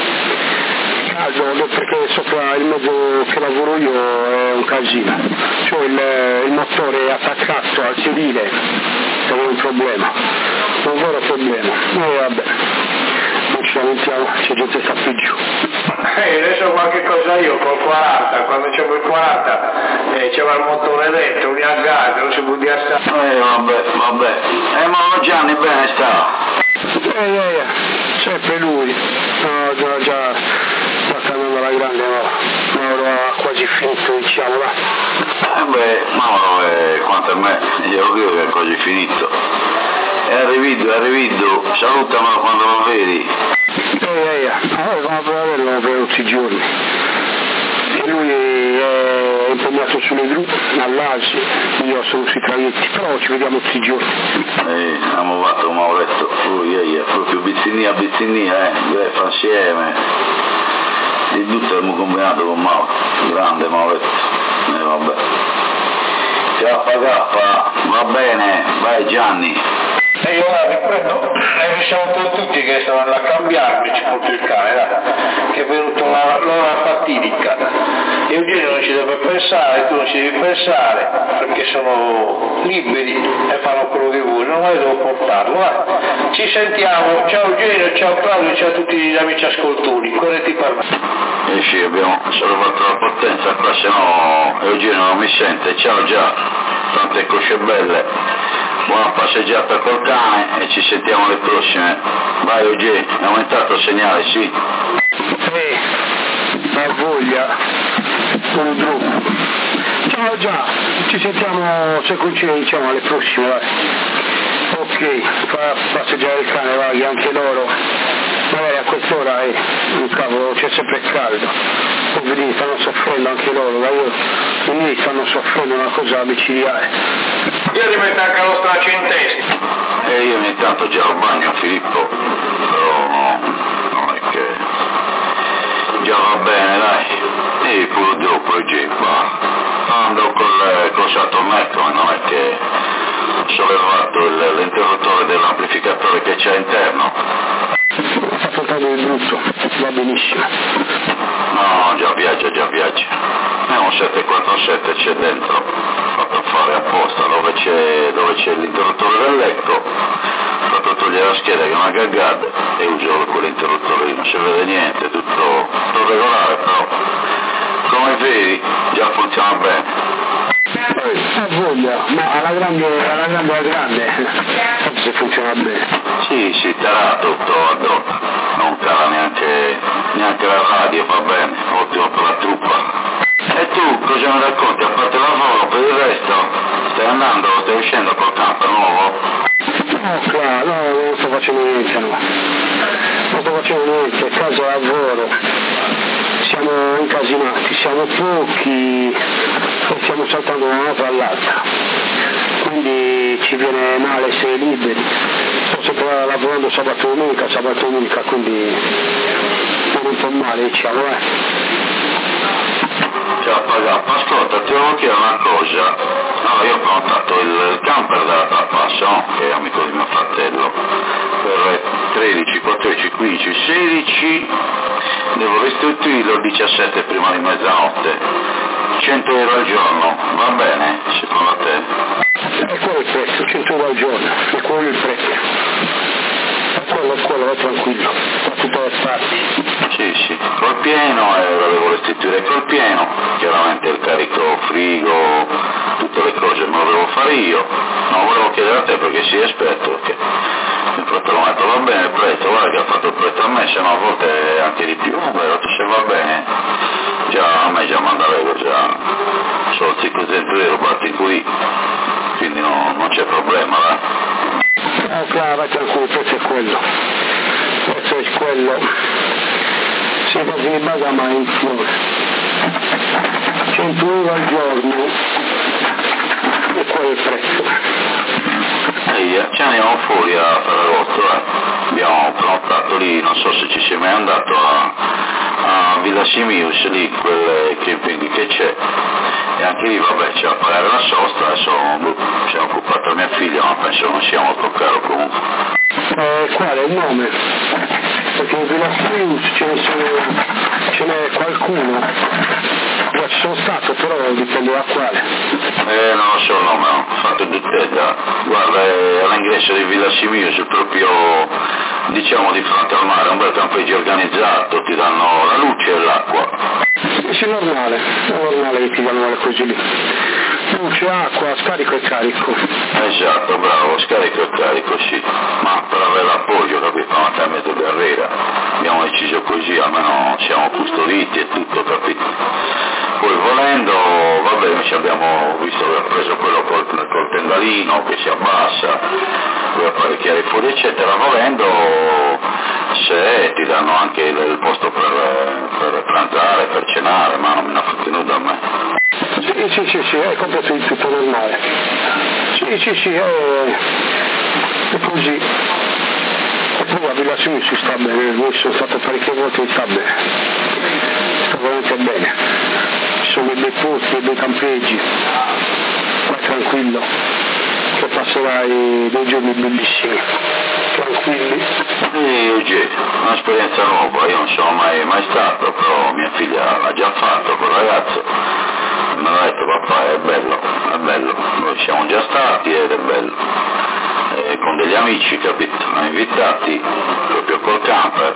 Caldo perché sopra il mezzo che lavoro io è un casino, cioè il, il motore è attaccato al sedile, è un problema, un vero problema. E vabbè, non ci lamentiamo, c'è gente che sta più giù. Eh, adesso qualche cosa io col quaranta, quando c'avevo il quaranta eh, c'era il motore dentro, un a gas, non si podia stare. Eh vabbè, vabbè. Eh ma Gianni bene sta. Eh, eh, eh, sempre lui, no, già, già, sta andando alla grande, no, Mauro ha quasi finito, diciamo, va. Eh beh, Mauro, eh, quanto a me, io credo che è quasi finito. È arrivato, è arrivato, salutamelo quando lo vedi. Eh, eh, eh, allora vado a vederlo per tutti i giorni. E lui è impegnato sulle gru, all'Asi, io sono sui traghetti, però ci vediamo tutti i giorni. Eh, abbiamo fatto un Mauretto, lui e io, proprio bizzinnia a bizzinnia, eh, greffa insieme. Di tutto abbiamo combinato con Mauro, grande Mauretto, eh vabbè. K K, va bene, vai Gianni. E io ora riprendo, e riusciamo tutti che stavano a cambiarmi, ci porto il cane, dai, che è venuta l'ora fatidica. Eugenio non ci deve pensare, tu non ci devi pensare, perché sono liberi e fanno quello che vogliono, ma io devo portarlo, vai. Ci sentiamo, ciao Eugenio, ciao Claudio, ciao a tutti gli amici ascoltori, corretti per me. Eh sì, abbiamo solo fatto la potenza qua, se no Eugenio non mi sente, ciao già, tante cosce belle. Buona passeggiata col cane e ci sentiamo alle prossime. Vai Eugenio, è aumentato il segnale, sì? Eh, ha voglia, un gruppo. Ciao già, ci sentiamo se coincide diciamo alle prossime, vai. Ok, fa passeggiare il cane, vai, anche loro. Magari a quest'ora eh, cavolo, c'è sempre caldo. Poverini stanno soffrendo anche loro, ma io i miei stanno soffrendo una cosa micidiale. Io ti metto anche lo straccio in testa. E io ogni tanto già lo bagno Filippo, però no, non è che già va bene dai, e pure dopo il gippa. Ando col, col Saturmetro, non è che ho sollevato il, l'interruttore dell'amplificatore che c'è interno. Sta portando il brutto, va benissimo. No, già viaggia, già viaggia. È un sette quattro sette c'è dentro, fatto fare apposta, dove c'è, dove c'è l'interruttore dell'Ecco, fatto togliere la scheda che è una cagata e uso quell'interruttore lì, non si vede niente, tutto, tutto regolare, però come vedi, già funziona bene. Ha voglia, ma alla grande, alla grande, alla grande, forse funziona bene. Sì, sì, terrà tutto addosso, non cala neanche, neanche la radio, va bene, ottimo per la truppa. E tu cosa mi racconti? A parte la foto, per il resto, stai andando, stai uscendo col camper nuovo? No, claro, no, non sto facendo niente, no. Non sto facendo niente, a casa lavoro, siamo incasinati, siamo pochi e stiamo saltando da una nota all'altra, quindi ci viene male essere liberi. Sto sempre lavorando sabato e domenica, sabato e domenica, quindi viene un po' male, diciamo, eh. Ciao Pagappa, ascolta, ti devo chiedere una cosa. No, io ho contattato il camper da Trapasso, che è amico di mio fratello, per tredici, quattordici, quindici, sedici, devo restituirlo il diciassette prima di mezzanotte, cento euro al giorno, va bene, secondo te? E quello è il prezzo, cento euro al giorno, e quello è il prezzo. Quello, quello, vai tranquillo, da tutte le parti. Sì, sì, col pieno, e lo devo restituire col pieno, chiaramente il carico frigo, tutte le cose me lo devo fare io, non volevo chiedere a te perché sei esperto, perché il fratello mi ha detto va bene il prezzo, guarda che ha fatto il prezzo a me, se no a volte anche di più, beh, ho detto se va bene, già a me già mandarevo già solo cinquecento euro, batti qui, quindi no, non c'è problema, dai. Ah, claro, vai tranquillo, il prezzo è quello, il prezzo è quello, si fa in base a mai in fiore, cento euro al giorno, e quello è il prezzo. Ehi, ci andiamo fuori a Ferragosto, eh. Abbiamo prenotato lì, non so se ci sei mai andato a, a Villa Simius, lì, quel camping che c'è, e anche lì vabbè c'è a pagare la sosta, adesso si è occupata mia figlia, ma penso non sia molto caro comunque. Eh, qual è il nome? Perché in Villa Simius ce ne sono, ce n'è qualcuno, io ci sono stato, però dipende da quale. Eh, non lo so il nome, ho fatto di testa, guarda, è all'ingresso di Villa Simius, proprio diciamo di fronte al mare, un bel campeggio organizzato, ti danno la luce e l'acqua. Sì, è normale, è normale che ti danno le cose lì. Luce, acqua, scarico e carico. Esatto, bravo, scarico e carico, sì, ma per avere l'appoggio, capito, una tre mezzo carriera, abbiamo deciso così, almeno siamo custoditi e tutto, capito. Poi volendo, vabbè, noi ci abbiamo visto che abbiamo preso quello col, col tendalino che si abbassa, per apparecchiare fuori eccetera, volendo se ti danno anche il, il posto per, per pranzare, per cenare, ma non me ne ha fatto nulla a me. Sì, sì, sì, sì, è completo di tutto normale. Sì, sì, sì, è, è così. E poi a Villa Simius si sta bene, noi sono stato parecchie volte e sta bene. Sta veramente bene. Ci sono dei posti, dei campeggi. Vai tranquillo, che passerai dei giorni bellissimi. Tranquilli. Sì, Eugenio, un'esperienza nuova, io non sono mai, mai stato, però mia figlia l'ha già fatto col ragazzo. Mi ha detto papà è bello, è bello, noi siamo già stati ed è bello, e con degli amici, capito, mi hanno invitati proprio col camper,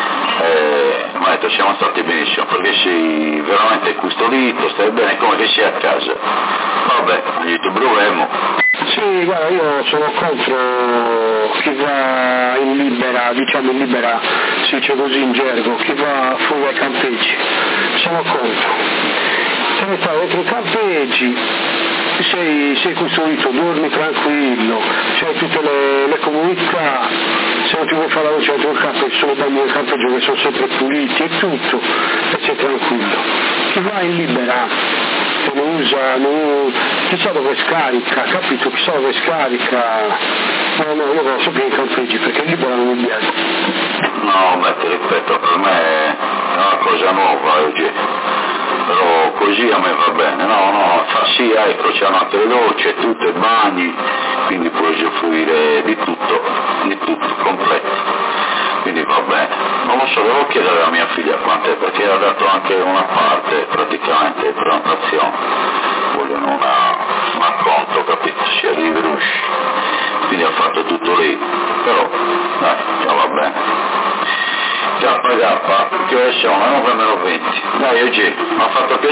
e mi ha detto siamo stati benissimo perché sei veramente custodito, stai bene come che sei a casa, vabbè, gli ti proviamo. Sì, guarda, io sono contro chi va in libera, diciamo in libera, si dice così in gergo, chi va fuori ai campeggi, sono contro. Se ne fai dentro i campeggi, sei, sei custodito, dormi tranquillo, c'hai tutte le, le comunità, se non ti vuoi fare la luce dentro il campo, ci sono bagni del campeggio che sono sempre puliti e tutto, e sei tranquillo. Chi va in libera, che non usa, non, chissà dove scarica, capito? Chissà dove scarica, no, no, io vado sempre in campeggi perché in libera non mi piace. No, beh, ti ripeto, per me è una cosa nuova, Eugenio. Però così a me va bene, no, no, fa sì, ecco, c'hanno anche le docce, tutto, i bagni, quindi puoi usufruire di tutto, di tutto, completo, quindi va bene. Non lo so, devo chiedere a mia figlia quant'è, perché ha dato anche una parte, praticamente, di prenotazione, vogliono una, un acconto, capito, sia di Verusci, quindi ha fatto tutto lì, però, dai, già va bene. K K, che ore sono? nove meno venti. Dai, Eugenio, mi ha fatto piacere.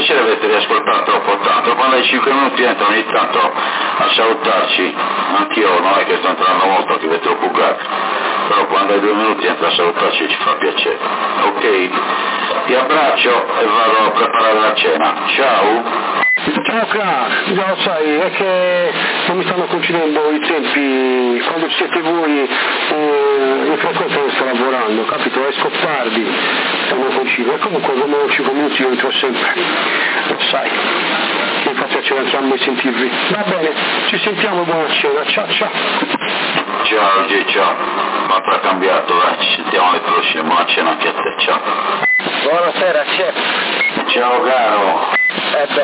piacere averti riascoltato troppo tanto, quando hai cinque minuti entro ogni tanto a salutarci, anch'io non è che sto entrando molto, che vedo troppo bucato, però quando hai due minuti entra a salutarci ci fa piacere, ok? Ti abbraccio e vado a preparare la cena, ciao! Ciao crack, già lo sai, è che non mi stanno coincidendo i tempi, quando siete voi eh, in frequenza non sto lavorando, capito? Esco tardi, non coincido, e comunque come ho cinque minuti io entro sempre, lo sai, mi fa piacere anche a me sentirvi. Va bene, ci sentiamo, buona cena, ciao ciao! Ciao G, ciao, ma tra cambiato, dai, ci sentiamo alle prossime, buona cena anche a te, ciao! Buonasera chef! Ciao caro! Eh beh,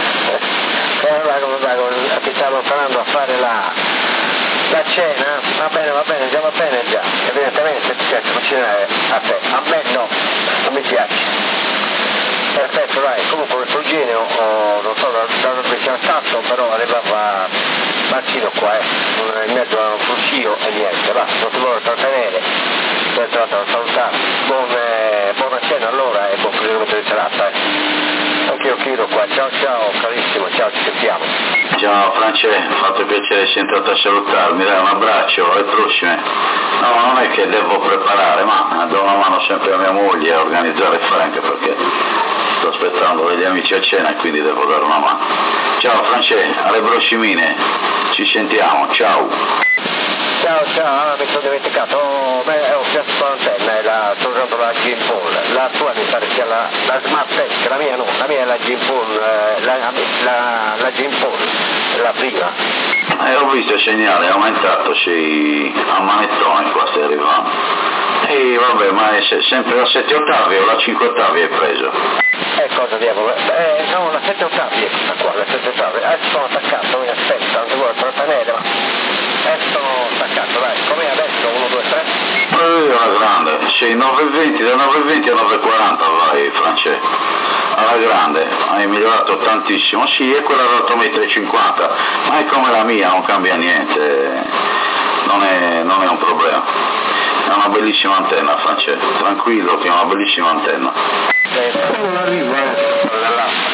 eh, là, come va, che sta allontanando a fare la, la cena, va bene, va bene, già va bene già, evidentemente ti piace cucinare a te, a me no, non mi piace. Perfetto, dai, comunque questo genio, oh, non so da, da dove sia stato, però arrivava bacino qua, eh, in mezzo a un fruscio e niente, va, non ti vuole trattenere, sono entrato a salutare, buon, eh, buona cena allora e buon proseguimento di serata, eh. Anch'io chiedo qua, ciao ciao carissimo, ciao, ci sentiamo. Ciao France, fatto piacere sei entrato a salutarmi, dai un abbraccio, alle prossime. No, non è che devo preparare, ma do una mano sempre a mia moglie a organizzare e fare, anche perché sto aspettando degli amici a cena e quindi devo dare una mano. Ciao France, alle prossime, ci sentiamo, ciao. Ciao ciao, ah, mi sono dimenticato, oh, beh, ho piazza l'antenna, è la, sto usando la Jim Paul, la tua mi pare sia la, la Smart Desk, la mia no, la mia è la Jim Paul, eh, la, la, la Jim Paul, la prima. Eh, ho visto il segnale, è aumentato, sei a manettone qua stai arrivando. E vabbè, ma è se, sempre la sette ottavi o la cinque ottavi hai preso? Eh, cosa diavolo? Eh, no, la sette ottavi è questa qua, la sette ottavi, adesso sono attaccato, mi aspetta, non ti vuole trattenere, ma adesso sono attaccato, dai, com'è adesso? uno, due, tre? Eh, alla grande, sei nove e venti, da nove e venti a nove e quaranta vai France, alla grande, hai migliorato tantissimo, sì, è quella da otto virgola cinquanta metri, ma è come la mia, non cambia niente, non è, non è un problema, è una bellissima antenna France, tranquillo che è una bellissima antenna. Eh, non arriva, eh, dell'altra.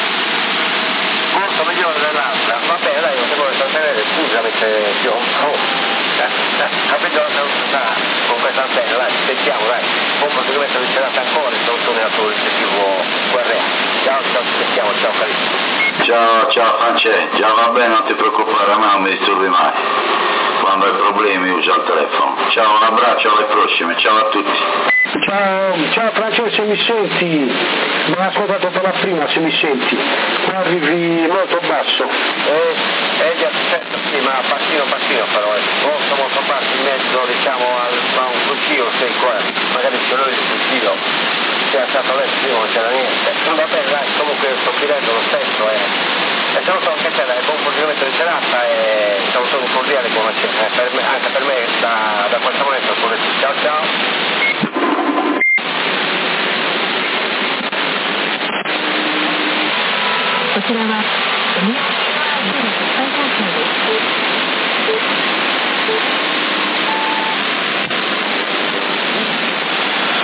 Molto migliore dell'altra, va bene, dai, non ti vuole trattenere, scusami se ti ho... Oh. Capito? Con questa antenna, dai, sentiamo, dai, buon proseguimento di serata ancora, sono tornato sul rispettivo guerra. Ciao, ciao, ci sentiamo, ciao carissimo. Ciao, ciao France, già va bene, non ti preoccupare, a me non mi disturbi mai, quando hai problemi usa il telefono. Ciao, un abbraccio, alle prossime, ciao a tutti. Ciao, ciao Francesco, se mi senti, mi hai ascoltato per la prima, se mi senti, qua arrivi molto basso. Eh, eh già, certo, sì, ma passino passino però, eh. molto molto basso in mezzo, diciamo, al, a un fruscio, sei qua, magari se lui il fruscio si è alzato adesso, prima non c'era niente. Va bene, dai, comunque sto chiudendo lo stesso, eh. E saluto anche te, dai, buon proseguimento di serata e saluto un cordiale buona cena, eh, per me, anche per me da, da questo momento, ciao ciao. こちらは